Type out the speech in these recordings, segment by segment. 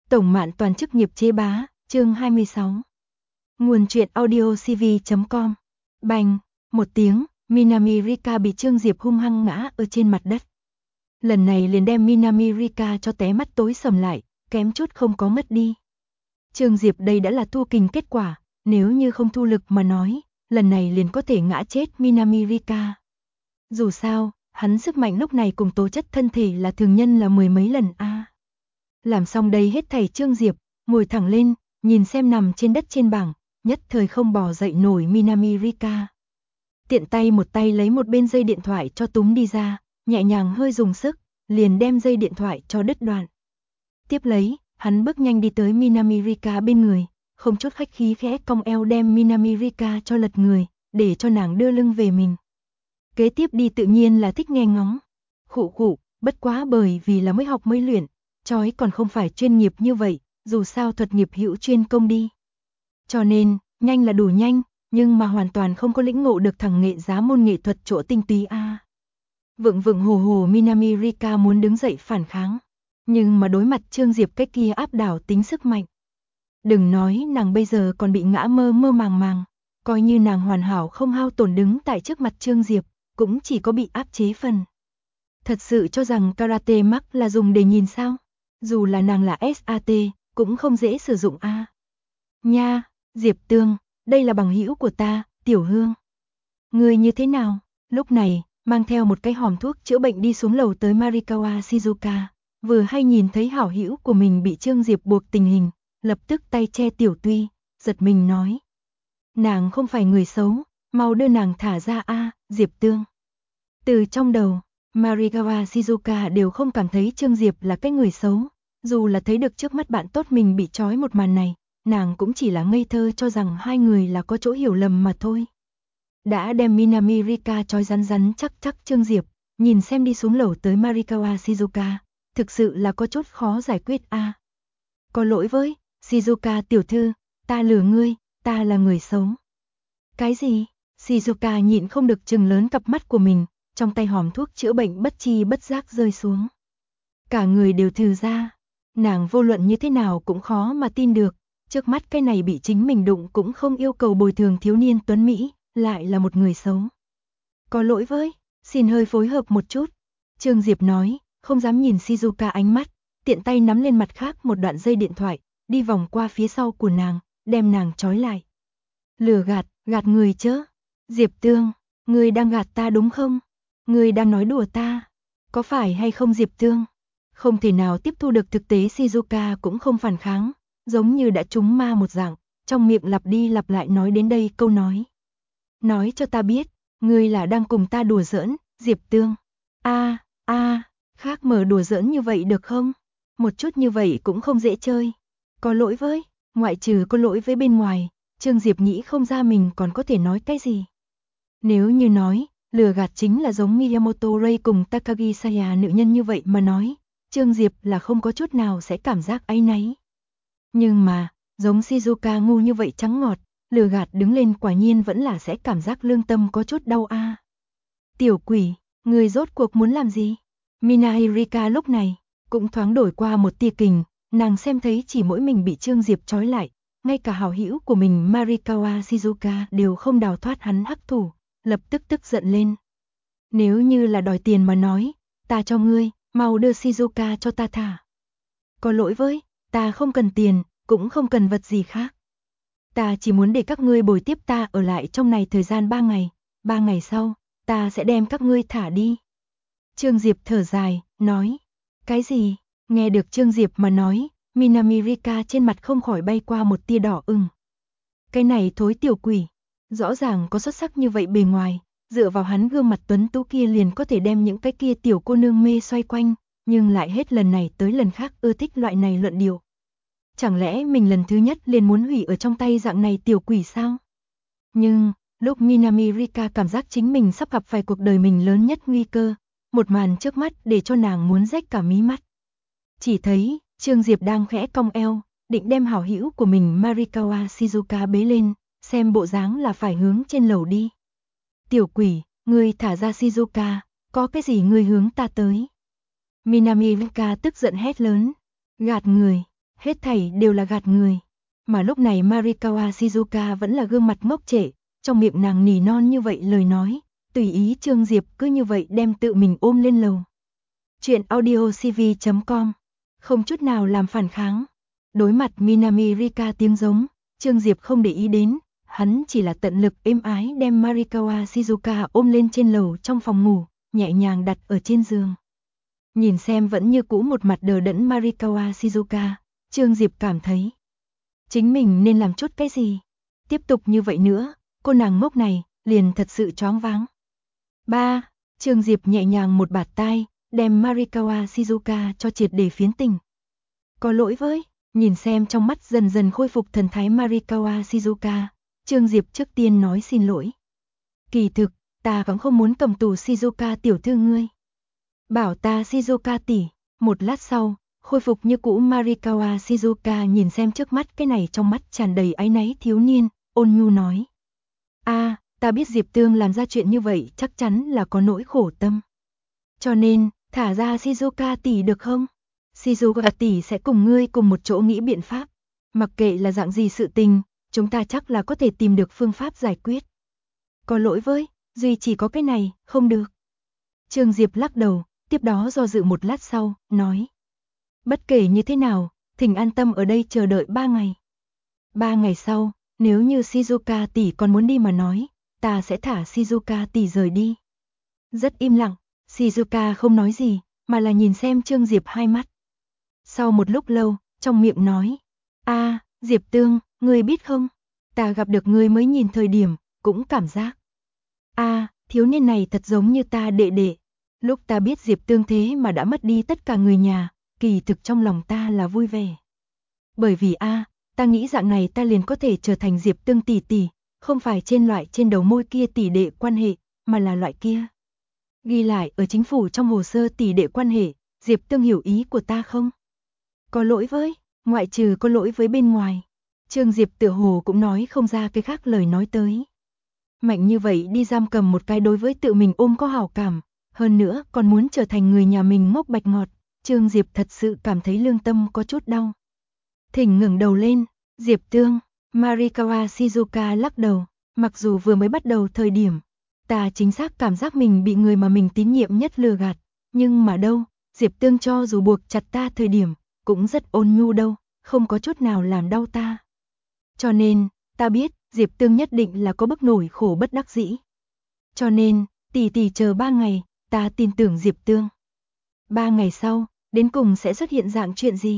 Tổng Mạn Toàn chức nghiệp chế bá, chương 26. Nguồn truyện audiocv.com. Bành, một tiếng, Minami Rika bị Trương Diệp hung hăng ngã ở trên mặt đất. Lần này liền đem Minami Rika cho té mắt tối sầm lại, kém chút không có mất đi. Trương Diệp đây đã là thu kình kết quả, nếu như không thu lực mà nói, lần này liền có thể ngã chết Minami Rika. Dù sao, hắn sức mạnh lúc này cùng tố chất thân thể là thường nhân là mười mấy lần a. Làm xong đây hết thảy Trương Diệp, ngồi thẳng lên, nhìn xem nằm trên đất trên bảng, nhất thời không bò dậy nổi Minami Rika. Tiện tay một tay lấy một bên dây điện thoại cho túm đi ra, nhẹ nhàng hơi dùng sức, liền đem dây điện thoại cho đứt đoạn. Tiếp lấy, hắn bước nhanh đi tới Minami Rika bên người, không chút khách khí khẽ cong eo đem Minami Rika cho lật người, để cho nàng đưa lưng về mình. Kế tiếp đi tự nhiên là thích nghe ngóng. Khụ khụ, bất quá bởi vì là mới học mới luyện, chói còn không phải chuyên nghiệp như vậy, dù sao thuật nghiệp hữu chuyên công đi. Cho nên, nhanh là đủ nhanh, nhưng mà hoàn toàn không có lĩnh ngộ được thằng nghệ giá môn nghệ thuật chỗ tinh túy a. Vựng vựng hồ hồ Minami Rika muốn đứng dậy phản kháng, nhưng mà đối mặt Trương Diệp cái kia áp đảo tính sức mạnh. Đừng nói nàng bây giờ còn bị ngã mơ mơ màng màng, coi như nàng hoàn hảo không hao tổn đứng tại trước mặt Trương Diệp, cũng chỉ có bị áp chế phần. Thật sự cho rằng karate mark là dùng để nhìn sao? Dù là nàng là SAT, cũng không dễ sử dụng a. Nha, Diệp Tương, đây là bằng hữu của ta, Tiểu Hương. Ngươi như thế nào? Lúc này, mang theo một cái hòm thuốc chữa bệnh đi xuống lầu tới Marikawa Shizuka, vừa hay nhìn thấy hảo hữu của mình bị Trương Diệp buộc tình hình, lập tức tay che Tiểu Tuy, giật mình nói. Nàng không phải người xấu, mau đưa nàng thả ra a, Diệp Tương. Từ trong đầu, Marikawa Shizuka đều không cảm thấy Trương Diệp là cái người xấu, dù là thấy được trước mắt bạn tốt mình bị trói một màn này, nàng cũng chỉ là ngây thơ cho rằng hai người là có chỗ hiểu lầm mà thôi. Đã đem Minami Rika trói rắn rắn chắc Trương Diệp, nhìn xem đi xuống lầu tới Marikawa Shizuka, thực sự là có chút khó giải quyết a. Có lỗi với, Shizuka tiểu thư, ta lừa ngươi, ta là người xấu. Cái gì? Shizuka nhịn không được trừng lớn cặp mắt của mình, trong tay hòm thuốc chữa bệnh bất chi bất giác rơi xuống. Cả người đều thừ ra, nàng vô luận như thế nào cũng khó mà tin được, trước mắt cái này bị chính mình đụng cũng không yêu cầu bồi thường thiếu niên tuấn Mỹ, lại là một người xấu. Có lỗi với, xin hơi phối hợp một chút. Trương Diệp nói, không dám nhìn Shizuka ánh mắt, tiện tay nắm lên mặt khác một đoạn dây điện thoại, đi vòng qua phía sau của nàng, đem nàng trói lại. Lừa gạt người chớ. Diệp Tương, ngươi đang gạt ta đúng không? Ngươi đang nói đùa ta. Có phải hay không Diệp Tương? Không thể nào tiếp thu được thực tế Shizuka cũng không phản kháng, giống như đã trúng ma một dạng, trong miệng lặp đi lặp lại nói đến đây câu nói. Nói cho ta biết, ngươi là đang cùng ta đùa giỡn, Diệp Tương. Khác mở đùa giỡn như vậy được không? Một chút như vậy cũng không dễ chơi. Có lỗi với, ngoại trừ có lỗi với bên ngoài, Trương Diệp nghĩ không ra mình còn có thể nói cái gì. Nếu như nói, lừa gạt chính là giống Miyamoto Ray cùng Takagi Saya nữ nhân như vậy mà nói, Trương Diệp là không có chút nào sẽ cảm giác áy náy. Nhưng mà, giống Shizuka ngu như vậy trắng ngọt, lừa gạt đứng lên quả nhiên vẫn là sẽ cảm giác lương tâm có chút đau a. Tiểu quỷ, người rốt cuộc muốn làm gì? Minami Rika lúc này, cũng thoáng đổi qua một tia kình, nàng xem thấy chỉ mỗi mình bị Trương Diệp trói lại, ngay cả hảo hữu của mình Marikawa Shizuka đều không đào thoát hắn hắc thủ, lập tức tức giận lên. Nếu như là đòi tiền mà nói, ta cho ngươi, mau đưa Shizuka cho ta thả. Có lỗi với, ta không cần tiền, cũng không cần vật gì khác. Ta chỉ muốn để các ngươi bồi tiếp ta ở lại trong này thời gian 3 ngày, 3 ngày sau, ta sẽ đem các ngươi thả đi. Trương Diệp thở dài, nói. Cái gì? Nghe được Trương Diệp mà nói, Minami Rika trên mặt không khỏi bay qua một tia đỏ ửng. Cái này thối tiểu quỷ, rõ ràng có xuất sắc như vậy bề ngoài, dựa vào hắn gương mặt tuấn tú kia liền có thể đem những cái kia tiểu cô nương mê xoay quanh, nhưng lại hết lần này tới lần khác ưa thích loại này luận điệu. Chẳng lẽ mình lần thứ nhất liền muốn hủy ở trong tay dạng này tiểu quỷ sao? Nhưng, lúc Minami Rika cảm giác chính mình sắp gặp phải cuộc đời mình lớn nhất nguy cơ, một màn trước mắt để cho nàng muốn rách cả mí mắt. Chỉ thấy, Trương Diệp đang khẽ cong eo, định đem hảo hữu của mình Marikawa Shizuka bế lên, xem bộ dáng là phải hướng trên lầu đi. Tiểu quỷ, ngươi thả ra Shizuka, có cái gì ngươi hướng ta tới? Minami Rika tức giận hét lớn, gạt người, Hết thảy đều là gạt người. Mà lúc này Marikawa Shizuka vẫn là gương mặt ngốc trệ, trong miệng nàng nỉ non như vậy lời nói, tùy ý Trương Diệp cứ như vậy đem tự mình ôm lên lầu. Chuyện audiocv.com, không chút nào làm phản kháng. Đối mặt Minami Rika tiếng giống, Trương Diệp không để ý đến, hắn chỉ là tận lực êm ái đem Marikawa Shizuka ôm lên trên lầu trong phòng ngủ, nhẹ nhàng đặt ở trên giường. Nhìn xem vẫn như cũ một mặt đờ đẫn Marikawa Shizuka, Trương Diệp cảm thấy chính mình nên làm chút cái gì. Tiếp tục như vậy nữa, cô nàng ngốc này liền thật sự choáng váng. Trương Diệp nhẹ nhàng một bạt tai, đem Marikawa Shizuka cho triệt để phiến tình. Có lỗi với, nhìn xem trong mắt dần dần khôi phục thần thái Marikawa Shizuka, Trương Diệp trước tiên nói xin lỗi. Kỳ thực, ta cũng không muốn cầm tù Shizuka tiểu thư ngươi. Bảo ta Shizuka tỷ. Một lát sau, khôi phục như cũ Marikawa Shizuka nhìn xem trước mắt cái này trong mắt tràn đầy áy náy thiếu niên, ôn nhu nói. Ta biết Diệp Tương làm ra chuyện như vậy chắc chắn là có nỗi khổ tâm. Cho nên, thả ra Shizuka tỷ được không? Shizuka tỷ sẽ cùng ngươi cùng một chỗ nghĩ biện pháp. Mặc kệ là dạng gì sự tình, chúng ta chắc là có thể tìm được phương pháp giải quyết. Có lỗi với, duy chỉ có cái này, không được. Trương Diệp lắc đầu, tiếp đó do dự một lát sau, nói. Bất kể như thế nào, thỉnh an tâm ở đây chờ đợi 3 ngày. 3 ngày sau, nếu như Shizuka tỷ còn muốn đi mà nói, ta sẽ thả Shizuka tỷ rời đi. Rất im lặng, Shizuka không nói gì, mà là nhìn xem Trương Diệp hai mắt. Sau một lúc lâu, trong miệng nói. Diệp Tương, ngươi biết không, ta gặp được ngươi mới nhìn thời điểm, cũng cảm giác. Thiếu niên này thật giống như ta đệ đệ. Lúc ta biết Diệp Tương thế mà đã mất đi tất cả người nhà, kỳ thực trong lòng ta là vui vẻ. Bởi vì ta nghĩ dạng này ta liền có thể trở thành Diệp Tương tỷ tỷ, không phải trên đầu môi kia tỷ đệ quan hệ, mà là loại kia. Ghi lại ở chính phủ trong hồ sơ tỷ đệ quan hệ, Diệp Tương hiểu ý của ta không? Có lỗi với, ngoại trừ có lỗi với bên ngoài. Trương Diệp tựa hồ cũng nói không ra cái khác lời nói tới. Mạnh như vậy đi giam cầm một cái đối với tự mình ôm có hảo cảm, hơn nữa còn muốn trở thành người nhà mình ngốc bạch ngọt, Trương Diệp thật sự cảm thấy lương tâm có chút đau. Thỉnh ngẩng đầu lên, Diệp Tương, Marikawa Shizuka lắc đầu, mặc dù vừa mới bắt đầu thời điểm, ta chính xác cảm giác mình bị người mà mình tín nhiệm nhất lừa gạt, nhưng mà đâu, Diệp Tương cho dù buộc chặt ta thời điểm, cũng rất ôn nhu đâu, không có chút nào làm đau ta. Cho nên, ta biết, Diệp Tương nhất định là có bức nổi khổ bất đắc dĩ. Cho nên, tỷ tỷ chờ 3 ngày, ta tin tưởng Diệp Tương. 3 ngày sau, đến cùng sẽ xuất hiện dạng chuyện gì?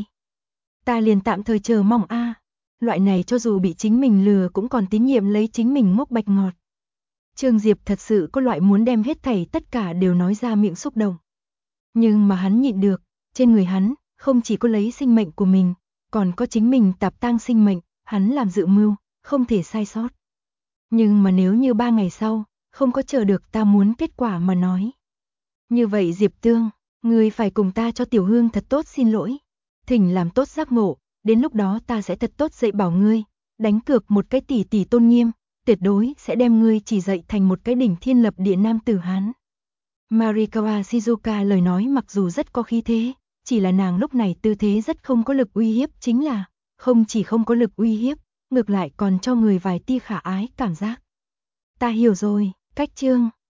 Ta liền tạm thời chờ mong loại này cho dù bị chính mình lừa cũng còn tín nhiệm lấy chính mình ngốc bạch ngọt. Trương Diệp thật sự có loại muốn đem hết thảy tất cả đều nói ra miệng xúc động. Nhưng mà hắn nhịn được, trên người hắn, không chỉ có lấy sinh mệnh của mình, còn có chính mình tạp tang sinh mệnh, hắn làm dự mưu, không thể sai sót. Nhưng mà nếu như 3 ngày sau, không có chờ được ta muốn kết quả mà nói. Như vậy Diệp Tương, ngươi phải cùng ta cho Tiểu Hương thật tốt xin lỗi. Thỉnh làm tốt giác ngộ, đến lúc đó ta sẽ thật tốt dạy bảo ngươi, đánh cược một cái tỷ tỷ tôn nghiêm, tuyệt đối sẽ đem ngươi chỉ dạy thành một cái đỉnh thiên lập địa nam tử Hán. Marikawa Shizuka lời nói mặc dù rất có khí thế, chỉ là nàng lúc này tư thế rất không có lực uy hiếp, chính là không chỉ không có lực uy hiếp, ngược lại còn cho người vài tia khả ái cảm giác. Ta hiểu rồi, cách chương